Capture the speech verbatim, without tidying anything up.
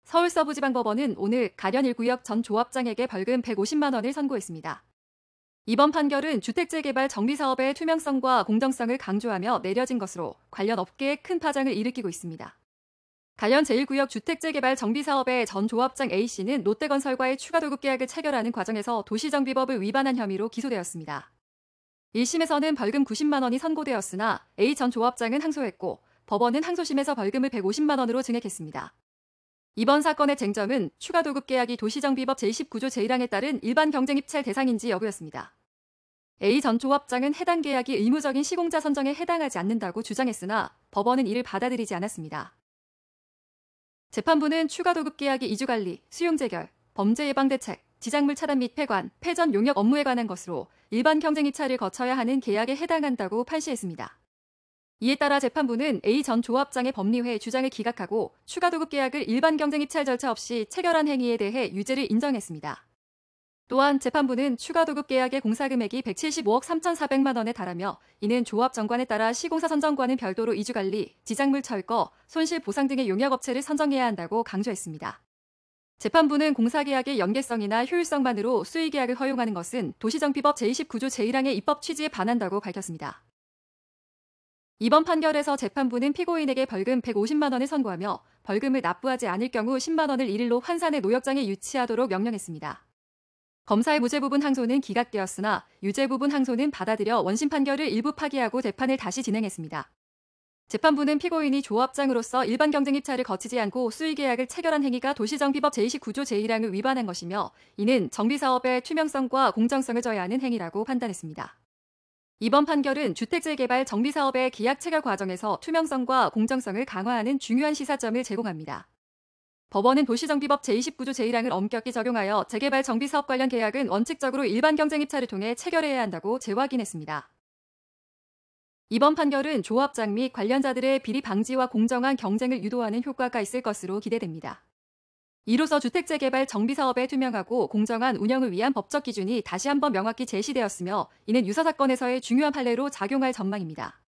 서울서부지방법원은 오늘 가련 일 구역 전 조합장에게 벌금 백오십만 원을 선고했습니다. 이번 판결은 주택재개발 정비사업의 투명성과 공정성을 강조하며 내려진 것으로 관련 업계에 큰 파장을 일으키고 있습니다. 가련 제일 구역 주택재개발 정비사업의 전 조합장 A씨는 롯데건설과의 추가 도급 계약을 체결하는 과정에서 도시정비법을 위반한 혐의로 기소되었습니다. 일 심에서는 벌금 구십만 원이 선고되었으나 A 전 조합장은 항소했고 법원은 항소심에서 벌금을 백오십만 원으로 증액했습니다. 이번 사건의 쟁점은 추가 도급 계약이 도시정비법 제이십구 조 제일 항에 따른 일반 경쟁 입찰 대상인지 여부였습니다. A 전 조합장은 해당 계약이 의무적인 시공자 선정에 해당하지 않는다고 주장했으나 법원은 이를 받아들이지 않았습니다. 재판부는 추가 도급 계약이 이주관리, 수용재결, 범죄 예방 대책, 지작물 차단 및 폐관, 폐전 용역 업무에 관한 것으로 일반 경쟁 입찰을 거쳐야 하는 계약에 해당한다고 판시했습니다. 이에 따라 재판부는 A 전 조합장의 법리회 주장을 기각하고 추가 도급 계약을 일반 경쟁 입찰 절차 없이 체결한 행위에 대해 유죄를 인정했습니다. 또한 재판부는 추가 도급 계약의 공사금액이 백칠십오억 삼천사백만 원에 달하며 이는 조합 정관에 따라 시공사 선정과는 별도로 이주관리, 지작물 철거, 손실 보상 등의 용역업체를 선정해야 한다고 강조했습니다. 재판부는 공사계약의 연계성이나 효율성만으로 수의계약을 허용하는 것은 도시정비법 제이십구 조 제일 항의 입법 취지에 반한다고 밝혔습니다. 이번 판결에서 재판부는 피고인에게 벌금 백오십만 원을 선고하며 벌금을 납부하지 않을 경우 십만 원을 일일로 환산해 노역장에 유치하도록 명령했습니다. 검사의 무죄 부분 항소는 기각되었으나 유죄 부분 항소는 받아들여 원심 판결을 일부 파기하고 재판을 다시 진행했습니다. 재판부는 피고인이 조합장으로서 일반 경쟁 입찰을 거치지 않고 수의계약을 체결한 행위가 도시정비법 제이십구 조 제일 항을 위반한 것이며 이는 정비사업의 투명성과 공정성을 저해하는 행위라고 판단했습니다. 이번 판결은 주택재개발 정비사업의 계약 체결 과정에서 투명성과 공정성을 강화하는 중요한 시사점을 제공합니다. 법원은 도시정비법 제이십구 조 제일 항을 엄격히 적용하여 재개발 정비사업 관련 계약은 원칙적으로 일반 경쟁 입찰을 통해 체결해야 한다고 재확인했습니다. 이번 판결은 조합장 및 관련자들의 비리 방지와 공정한 경쟁을 유도하는 효과가 있을 것으로 기대됩니다. 이로써 주택재개발 정비사업의 투명하고 공정한 운영을 위한 법적 기준이 다시 한번 명확히 제시되었으며 이는 유사 사건에서의 중요한 판례로 작용할 전망입니다.